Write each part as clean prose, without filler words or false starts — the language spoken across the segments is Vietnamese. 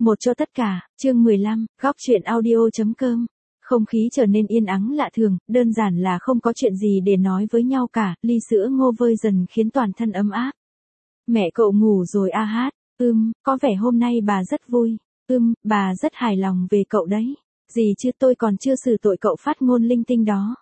Một cho tất cả, chương 15, góc chuyện audio.com. Không khí trở nên yên ắng lạ thường, đơn giản là không có chuyện gì để nói với nhau cả, ly sữa ngô vơi dần khiến toàn thân ấm áp. Mẹ cậu ngủ rồi a hát, có vẻ hôm nay bà rất vui, bà rất hài lòng về cậu đấy. Gì chứ tôi còn chưa xử tội cậu phát ngôn linh tinh đó.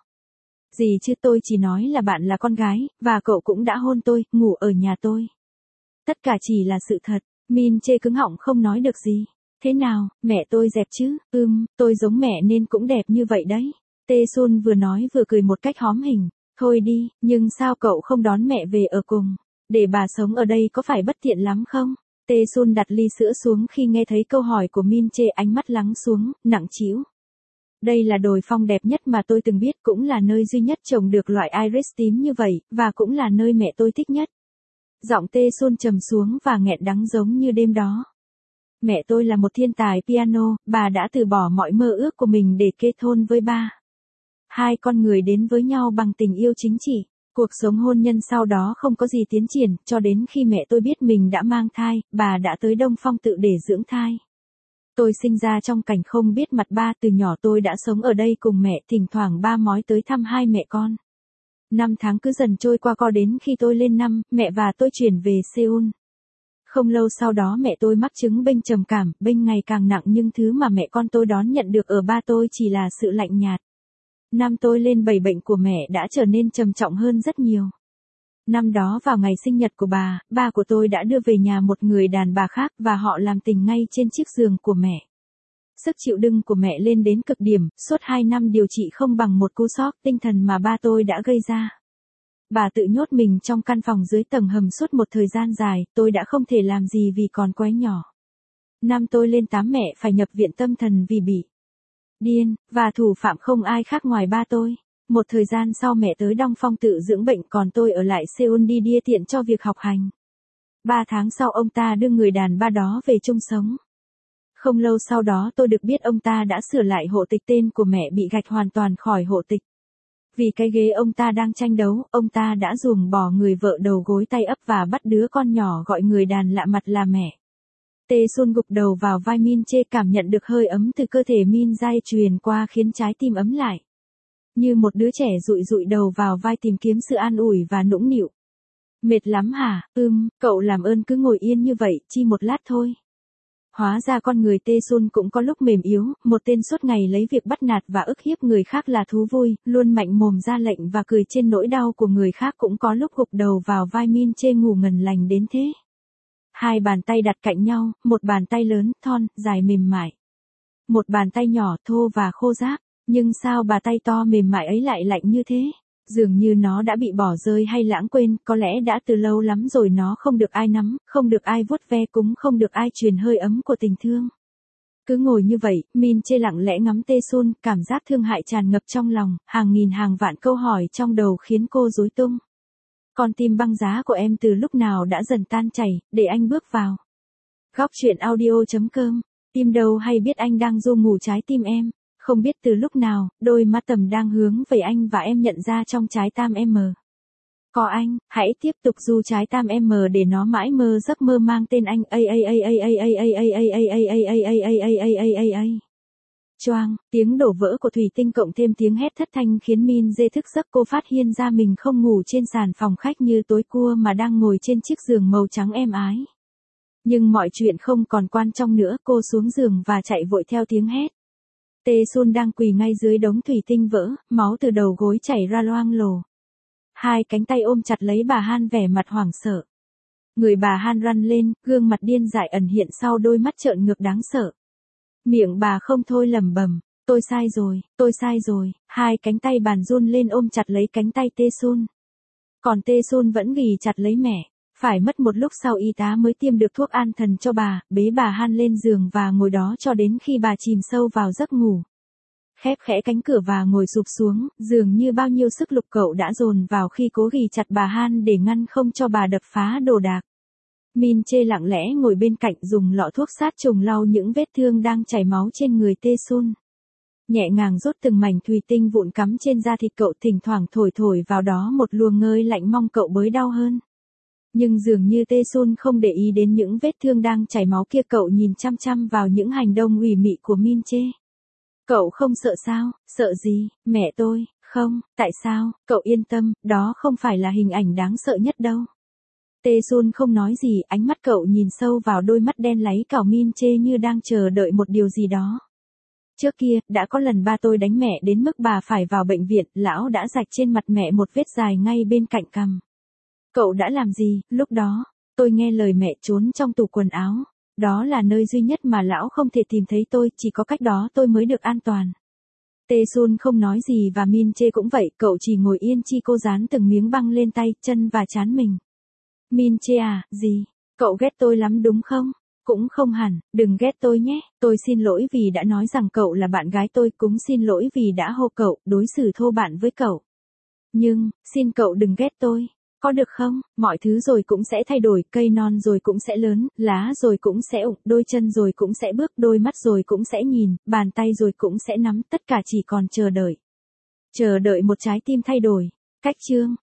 Gì chứ tôi chỉ nói là bạn là con gái, và cậu cũng đã hôn tôi, ngủ ở nhà tôi. Tất cả chỉ là sự thật. Min chê cứng họng không nói được gì. Thế nào, mẹ tôi dẹp chứ? Tôi giống mẹ nên cũng đẹp như vậy đấy. Tê Sun vừa nói vừa cười một cách hóm hình. Thôi đi, nhưng sao cậu không đón mẹ về ở cùng? Để bà sống ở đây có phải bất tiện lắm không? Tê Sun đặt ly sữa xuống khi nghe thấy câu hỏi của Min chê, ánh mắt lắng xuống, nặng trĩu. Đây là đồi phong đẹp nhất mà tôi từng biết, cũng là nơi duy nhất trồng được loại iris tím như vậy, và cũng là nơi mẹ tôi thích nhất. Giọng Tê Sun trầm xuống và nghẹn đắng giống như đêm đó. Mẹ tôi là một thiên tài piano, bà đã từ bỏ mọi mơ ước của mình để kết hôn với ba. Hai con người đến với nhau bằng tình yêu chính trị. Cuộc sống hôn nhân sau đó không có gì tiến triển, cho đến khi mẹ tôi biết mình đã mang thai, bà đã tới Đông Phong tự để dưỡng thai. Tôi sinh ra trong cảnh không biết mặt ba, từ nhỏ tôi đã sống ở đây cùng mẹ, thỉnh thoảng ba mói tới thăm hai mẹ con. 5 tháng cứ dần trôi qua, đến khi tôi lên năm, mẹ và tôi chuyển về Seoul. Không lâu sau đó mẹ tôi mắc chứng bệnh trầm cảm, bệnh ngày càng nặng, nhưng thứ mà mẹ con tôi đón nhận được ở ba tôi chỉ là sự lạnh nhạt. Năm tôi lên 7, bệnh của mẹ đã trở nên trầm trọng hơn rất nhiều. Năm đó vào ngày sinh nhật của bà, ba của tôi đã đưa về nhà một người đàn bà khác và họ làm tình ngay trên chiếc giường của mẹ. Sức chịu đựng của mẹ lên đến cực điểm, suốt 2 năm điều trị không bằng một cú sốc tinh thần mà ba tôi đã gây ra. Bà tự nhốt mình trong căn phòng dưới tầng hầm suốt một thời gian dài, tôi đã không thể làm gì vì còn quá nhỏ. Năm tôi lên 8, mẹ phải nhập viện tâm thần vì bị điên, và thủ phạm không ai khác ngoài ba tôi. Một thời gian sau mẹ tới Đông Phong tự dưỡng bệnh, còn tôi ở lại Seoul đi đia tiện cho việc học hành. 3 tháng sau ông ta đưa người đàn bà đó về chung sống. Không lâu sau đó tôi được biết ông ta đã sửa lại hộ tịch, tên của mẹ bị gạch hoàn toàn khỏi hộ tịch. Vì cái ghế ông ta đang tranh đấu, ông ta đã ruồng bỏ người vợ đầu gối tay ấp và bắt đứa con nhỏ gọi người đàn lạ mặt là mẹ. Tê Sun gục đầu vào vai Min chê, cảm nhận được hơi ấm từ cơ thể Min Jae truyền qua khiến trái tim ấm lại. Như một đứa trẻ dụi dụi đầu vào vai tìm kiếm sự an ủi và nũng nịu. Mệt lắm hả? Cậu làm ơn cứ ngồi yên như vậy, chi một lát thôi. Hóa ra con người Tê Sun cũng có lúc mềm yếu, một tên suốt ngày lấy việc bắt nạt và ức hiếp người khác là thú vui, luôn mạnh mồm ra lệnh và cười trên nỗi đau của người khác, cũng có lúc gục đầu vào vai Min chê ngủ ngần lành đến thế. Hai bàn tay đặt cạnh nhau, một bàn tay lớn, thon, dài mềm mại. Một bàn tay nhỏ, thô và khô ráp, nhưng sao bàn tay to mềm mại ấy lại lạnh như thế? Dường như nó đã bị bỏ rơi hay lãng quên, có lẽ đã từ lâu lắm rồi nó không được ai nắm, không được ai vuốt ve, cũng không được ai truyền hơi ấm của tình thương. Cứ ngồi như vậy, Min chê lặng lẽ ngắm Tê Sun, cảm giác thương hại tràn ngập trong lòng, hàng nghìn hàng vạn câu hỏi trong đầu khiến cô rối tung. Con tim băng giá của em từ lúc nào đã dần tan chảy, để anh bước vào. Góc chuyện audio.com. Tim đâu hay biết anh đang ru ngủ trái tim em. Không biết từ lúc nào, đôi mắt tầm đang hướng về anh và em nhận ra trong trái tim em mờ. Có anh, hãy tiếp tục ru trái tim em mờ để nó mãi mơ giấc mơ mang tên anh. Choang, tiếng đổ vỡ của thủy tinh cộng thêm tiếng hét thất thanh khiến Min Jae thức giấc. Cô phát hiện ra mình không ngủ trên sàn phòng khách như tối qua mà đang ngồi trên chiếc giường màu trắng êm ái. Nhưng mọi chuyện không còn quan trọng nữa, cô xuống giường và chạy vội theo tiếng hét. Tê Sun đang quỳ ngay dưới đống thủy tinh vỡ, máu từ đầu gối chảy ra loang lổ. Hai cánh tay ôm chặt lấy bà Han, vẻ mặt hoảng sợ. Người bà Han run lên, gương mặt điên dại ẩn hiện sau đôi mắt trợn ngược đáng sợ. Miệng bà không thôi lẩm bẩm, tôi sai rồi. Hai cánh tay bàn run lên ôm chặt lấy cánh tay Tê Sun. Còn Tê Sun vẫn ghì chặt lấy mẹ. Phải mất một lúc sau y tá mới tiêm được thuốc an thần cho bà, bế bà Han lên giường và ngồi đó cho đến khi bà chìm sâu vào giấc ngủ. Khép khẽ cánh cửa và ngồi sụp xuống, dường như bao nhiêu sức lực cậu đã dồn vào khi cố ghì chặt bà Han để ngăn không cho bà đập phá đồ đạc. Min chê lặng lẽ ngồi bên cạnh, dùng lọ thuốc sát trùng lau những vết thương đang chảy máu trên người Tê Sun. Nhẹ nhàng rút từng mảnh thủy tinh vụn cắm trên da thịt cậu, thỉnh thoảng thổi vào đó một luồng hơi lạnh, mong cậu bớt đau hơn. Nhưng dường như Tê Sun không để ý đến những vết thương đang chảy máu kia, cậu nhìn chăm chăm vào những hành động ủy mị của Min Chê. Cậu không sợ sao? Sợ gì? Mẹ tôi, không, tại sao? Cậu yên tâm, đó không phải là hình ảnh đáng sợ nhất đâu. Tê Sun không nói gì, ánh mắt cậu nhìn sâu vào đôi mắt đen láy của Min Chê như đang chờ đợi một điều gì đó. Trước kia, đã có lần ba tôi đánh mẹ đến mức bà phải vào bệnh viện, lão đã rạch trên mặt mẹ một vết dài ngay bên cạnh cằm. Cậu đã làm gì, lúc đó? Tôi nghe lời mẹ trốn trong tủ quần áo. Đó là nơi duy nhất mà lão không thể tìm thấy tôi, chỉ có cách đó tôi mới được an toàn. Tê Sun không nói gì và Min Chê cũng vậy, cậu chỉ ngồi yên chi cô dán từng miếng băng lên tay, chân và trán mình. Min Chê à, gì? Cậu ghét tôi lắm đúng không? Cũng không hẳn, đừng ghét tôi nhé, tôi xin lỗi vì đã nói rằng cậu là bạn gái tôi, cũng xin lỗi vì đã hô cậu, đối xử thô bạo với cậu. Nhưng, xin cậu đừng ghét tôi. Có được không? Mọi thứ rồi cũng sẽ thay đổi, cây non rồi cũng sẽ lớn, lá rồi cũng sẽ ụng, đôi chân rồi cũng sẽ bước, đôi mắt rồi cũng sẽ nhìn, bàn tay rồi cũng sẽ nắm, tất cả chỉ còn chờ đợi. Chờ đợi một trái tim thay đổi. Cách chương